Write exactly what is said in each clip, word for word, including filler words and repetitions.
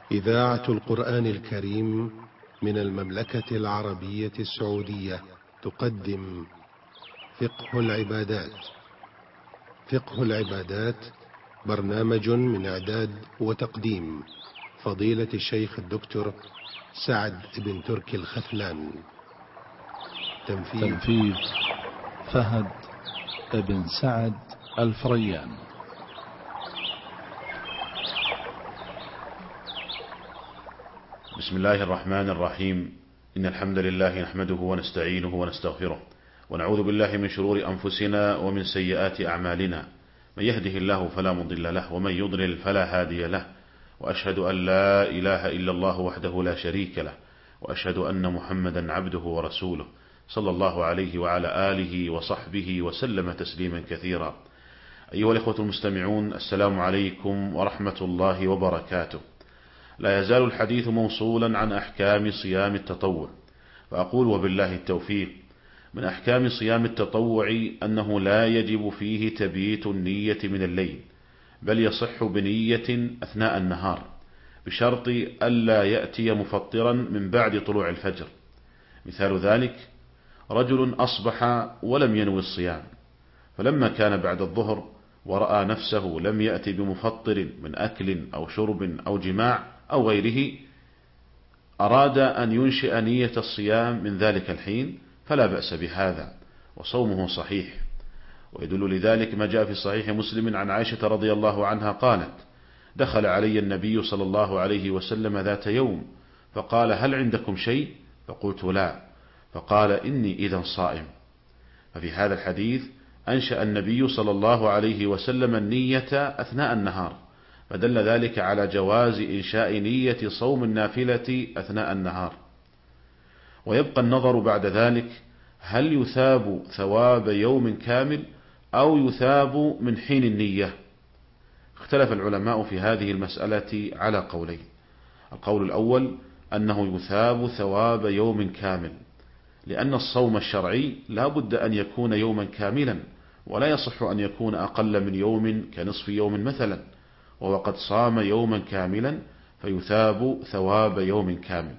إذاعة القرآن الكريم من المملكة العربية السعودية تقدم فقه العبادات. فقه العبادات برنامج من إعداد وتقديم فضيلة الشيخ الدكتور سعد بن تركي الخثلان. تنفيذ, تنفيذ فهد بن سعد الفريان. بسم الله الرحمن الرحيم. إن الحمد لله نحمده ونستعينه ونستغفره ونعوذ بالله من شرور أنفسنا ومن سيئات أعمالنا. من يهده الله فلا مضل له ومن يضلل فلا هادي له، وأشهد أن لا إله إلا الله وحده لا شريك له، وأشهد أن محمدا عبده ورسوله صلى الله عليه وعلى آله وصحبه وسلم تسليما كثيرا. أيها الإخوة المستمعون، السلام عليكم ورحمة الله وبركاته. لا يزال الحديث موصولا عن أحكام صيام التطوع، فأقول وبالله التوفيق. من أحكام صيام التطوع أنه لا يجب فيه تبييت النية من الليل، بل يصح بنية أثناء النهار، بشرط ألا يأتي مفطرا من بعد طلوع الفجر. مثال ذلك: رجل أصبح ولم ينوي الصيام، فلما كان بعد الظهر ورأى نفسه لم يأتي بمفطر من أكل أو شرب أو جماع أو غيره، أراد أن ينشئ نية الصيام من ذلك الحين، فلا بأس بهذا وصومه صحيح. ويدل لذلك ما جاء في صحيح مسلم عن عائشة رضي الله عنها قالت: دخل علي النبي صلى الله عليه وسلم ذات يوم فقال: هل عندكم شيء؟ فقلت: لا. فقال: إني إذا صائم. ففي هذا الحديث أنشأ النبي صلى الله عليه وسلم النية أثناء النهار، فدل ذلك على جواز إنشاء نية صوم النافلة أثناء النهار. ويبقى النظر بعد ذلك: هل يثاب ثواب يوم كامل أو يثاب من حين النية؟ اختلف العلماء في هذه المسألة على قولين. القول الأول أنه يثاب ثواب يوم كامل، لأن الصوم الشرعي لا بد أن يكون يوما كاملا، ولا يصح أن يكون أقل من يوم كنصف يوم مثلا، وهو قد صام يوما كاملا فيثاب ثواب يوم كامل.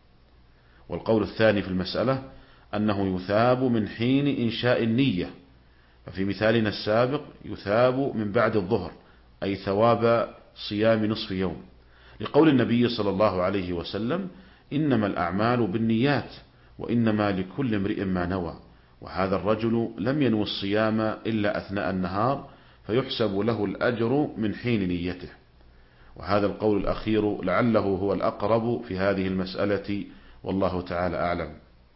والقول الثاني في المسألة أنه يثاب من حين إنشاء النية، ففي مثالنا السابق يثاب من بعد الظهر، أي ثواب صيام نصف يوم، لقول النبي صلى الله عليه وسلم: إنما الأعمال بالنيات وإنما لكل امرئ ما نوى. وهذا الرجل لم ينوي الصيام إلا أثناء النهار، فيحسب له الأجر من حين نيته. وهذا القول الأخير لعله هو الأقرب في هذه المسألة، والله تعالى أعلم.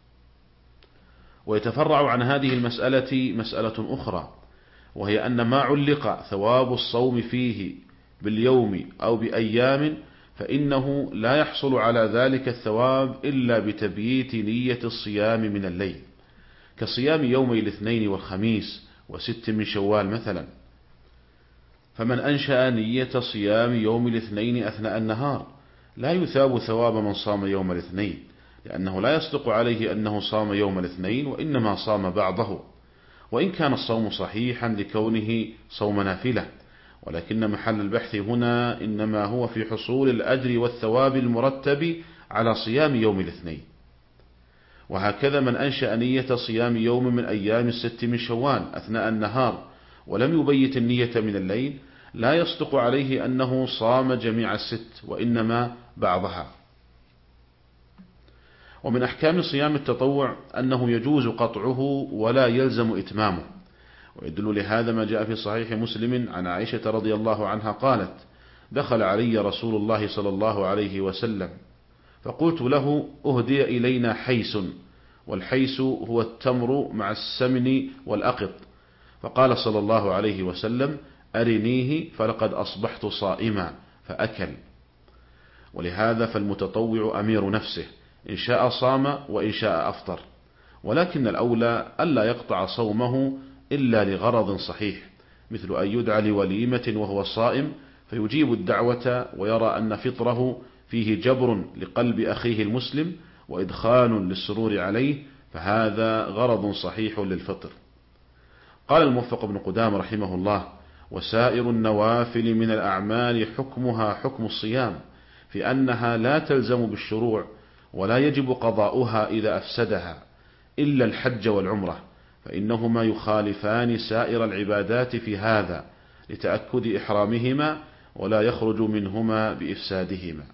ويتفرع عن هذه المسألة مسألة أخرى، وهي أن ما علق ثواب الصوم فيه باليوم أو بأيام فإنه لا يحصل على ذلك الثواب إلا بتبييت نية الصيام من الليل، كصيام يومي الاثنين والخميس وست من شوال مثلا. فمن أنشأ نية صيام يوم الاثنين أثناء النهار لا يثاب ثواب من صام يوم الاثنين، لأنه لا يصدق عليه أنه صام يوم الاثنين، وإنما صام بعضه، وإن كان الصوم صحيحا لكونه صوم نافلة، ولكن محل البحث هنا إنما هو في حصول الأجر والثواب المرتب على صيام يوم الاثنين. وهكذا من أنشأ نية صيام يوم من أيام الست من شوال أثناء النهار ولم يبيت النية من الليل لا يصدق عليه أنه صام جميع الست، وإنما بعضها. ومن أحكام صيام التطوع أنه يجوز قطعه ولا يلزم إتمامه، ويدل لهذا ما جاء في صحيح مسلم عن عائشة رضي الله عنها قالت: دخل علي رسول الله صلى الله عليه وسلم فقلت له: أهدي إلينا حيس، والحيس هو التمر مع السمن والأقط، فقال صلى الله عليه وسلم: أرنيه فلقد أصبحت صائما، فأكل. ولهذا فالمتطوع أمير نفسه، إن شاء صام وإن شاء أفطر، ولكن الأولى ألا يقطع صومه إلا لغرض صحيح، مثل أن يدعى لوليمة وهو صائم فيجيب الدعوة ويرى أن فطره فيه جبر لقلب أخيه المسلم وإدخال للسرور عليه، فهذا غرض صحيح للفطر. قال الموفق بن قدامة رحمه الله: وسائر النوافل من الأعمال حكمها حكم الصيام، في أنها لا تلزم بالشروع ولا يجب قضاؤها إذا أفسدها إلا الحج والعمرة، فإنهما يخالفان سائر العبادات في هذا لتأكد إحرامهما ولا يخرج منهما بإفسادهما.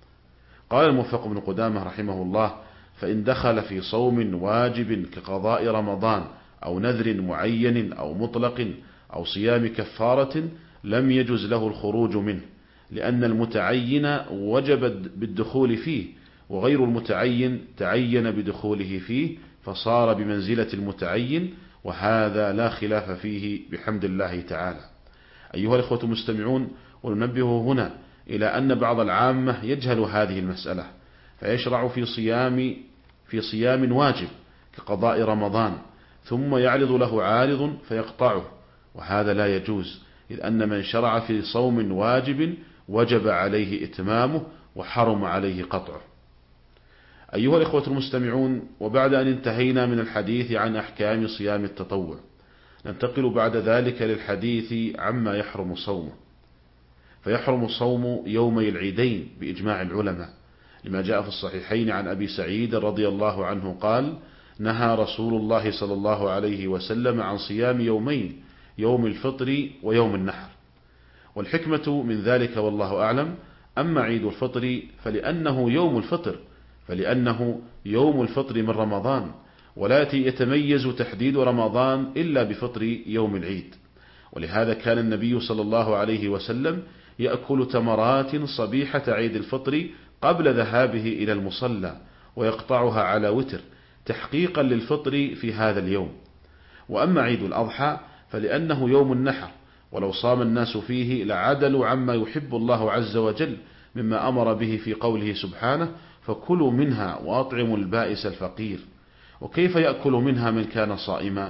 قال الموفق بن قدامة رحمه الله: فإن دخل في صوم واجب كقضاء رمضان أو نذر معين أو مطلق أو صيام كفارة لم يجز له الخروج منه، لأن المتعين وجب بالدخول فيه، وغير المتعين تعين بدخوله فيه فصار بمنزلة المتعين، وهذا لا خلاف فيه بحمد الله تعالى. أيها الإخوة المستمعون، وننبه هنا إلى أن بعض العامة يجهل هذه المسألة فيشرع في صيام في صيام واجب كقضاء رمضان ثم يعرض له عارض فيقطعه، وهذا لا يجوز، إذ أن من شرع في صوم واجب وجب عليه إتمامه وحرم عليه قطعه. أيها الإخوة المستمعون، وبعد أن انتهينا من الحديث عن أحكام صيام التطوع ننتقل بعد ذلك للحديث عما يحرم صومه. فيحرم صوم يومي العيدين بإجماع العلماء، لما جاء في الصحيحين عن أبي سعيد رضي الله عنه قال: نهى رسول الله صلى الله عليه وسلم عن صيام يومين، يوم الفطر ويوم النحر. والحكمة من ذلك والله أعلم. أما عيد الفطر فلأنه يوم الفطر فلأنه يوم الفطر من رمضان، ولا يتميز تحديد رمضان إلا بفطر يوم العيد، ولهذا كان النبي صلى الله عليه وسلم يأكل تمرات صبيحة عيد الفطر قبل ذهابه إلى المصلى ويقطعها على وتر تحقيقا للفطر في هذا اليوم. وأما عيد الأضحى فلأنه يوم النحر، ولو صام الناس فيه لعدلوا عما يحب الله عز وجل مما أمر به في قوله سبحانه: فكلوا منها وأطعموا البائس الفقير. وكيف يأكل منها من كان صائما؟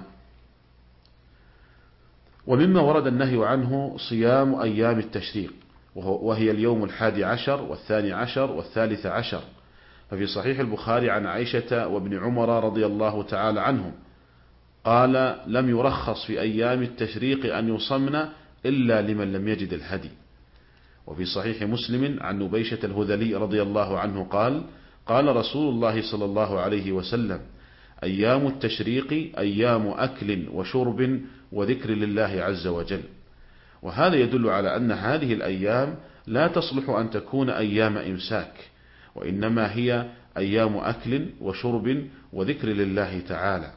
ومما ورد النهي عنه صيام أيام التشريق، وهي اليوم الحادي عشر والثاني عشر والثالث عشر. ففي صحيح البخاري عن عائشة وابن عمر رضي الله تعالى عنهم قال: لم يرخص في أيام التشريق أن يصمن إلا لمن لم يجد الهدي. وفي صحيح مسلم عن نبيشة الهذلي رضي الله عنه قال: قال رسول الله صلى الله عليه وسلم: أيام التشريق أيام أكل وشرب وذكر لله عز وجل. وهذا يدل على أن هذه الأيام لا تصلح أن تكون أيام إمساك، وإنما هي أيام أكل وشرب وذكر لله تعالى.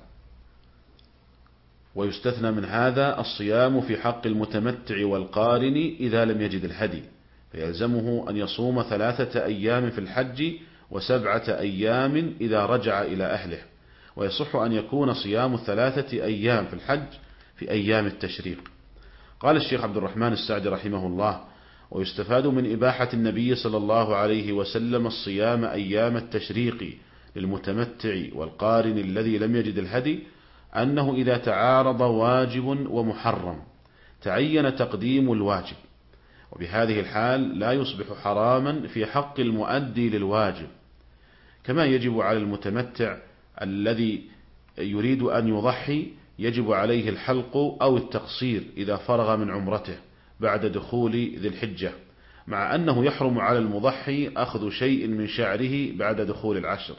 ويستثنى من هذا الصيام في حق المتمتع والقارن إذا لم يجد الهدي، فيلزمه أن يصوم ثلاثة أيام في الحج وسبعة أيام إذا رجع إلى أهله، ويصح أن يكون صيام ثلاثة أيام في الحج في أيام التشريق. قال الشيخ عبد الرحمن السعدي رحمه الله: ويستفاد من إباحة النبي صلى الله عليه وسلم الصيام أيام التشريق للمتمتع والقارن الذي لم يجد الهدي أنه إذا تعارض واجب ومحرم تعين تقديم الواجب، وبهذه الحال لا يصبح حراما في حق المؤدي للواجب، كما يجب على المتمتع الذي يريد أن يضحي يجب عليه الحلق أو التقصير إذا فرغ من عمرته بعد دخول ذي الحجة، مع أنه يحرم على المضحي أخذ شيء من شعره بعد دخول العشر.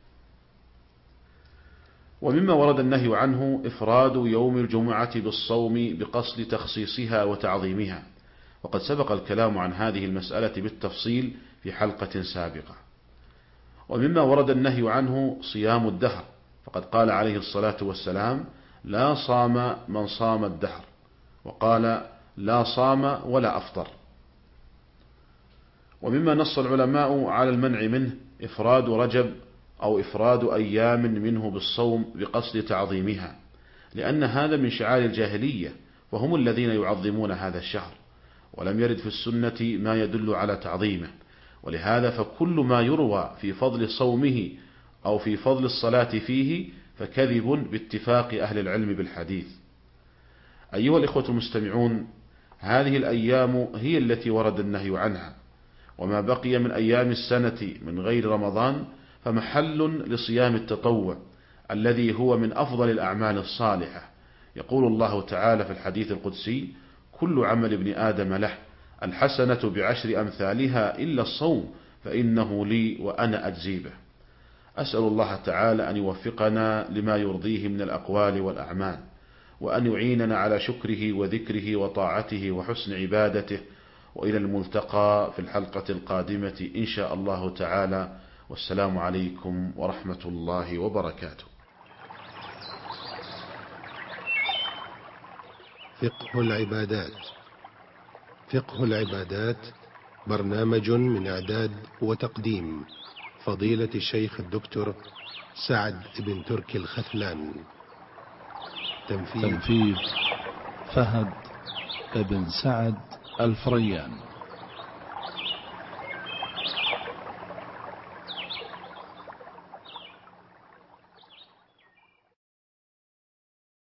ومما ورد النهي عنه إفراد يوم الجمعة بالصوم بقصد تخصيصها وتعظيمها، وقد سبق الكلام عن هذه المسألة بالتفصيل في حلقة سابقة. ومما ورد النهي عنه صيام الدهر، فقد قال عليه الصلاة والسلام: لا صام من صام الدهر، وقال: لا صام ولا أفطر. ومما نص العلماء على المنع منه إفراد رجب أو إفراد أيام منه بالصوم بقصد تعظيمها، لأن هذا من شعائر الجاهلية، وهم الذين يعظمون هذا الشهر، ولم يرد في السنة ما يدل على تعظيمه، ولهذا فكل ما يروى في فضل صومه أو في فضل الصلاة فيه فكذب باتفاق أهل العلم بالحديث. أيها الإخوة المستمعون، هذه الأيام هي التي ورد النهي عنها، وما بقي من أيام السنة من غير رمضان فمحل لصيام التطوع الذي هو من أفضل الأعمال الصالحة. يقول الله تعالى في الحديث القدسي: كل عمل ابن آدم له، الحسنة بعشر أمثالها إلا الصوم فإنه لي وأنا أجزي به. أسأل الله تعالى أن يوفقنا لما يرضيه من الأقوال والأعمال، وأن يعيننا على شكره وذكره وطاعته وحسن عبادته. وإلى الملتقى في الحلقة القادمة إن شاء الله تعالى، والسلام عليكم ورحمة الله وبركاته. فقه العبادات. فقه العبادات برنامج من إعداد وتقديم فضيلة الشيخ الدكتور سعد بن تركي الخثلان. تنفيذ فهد بن سعد الفريان.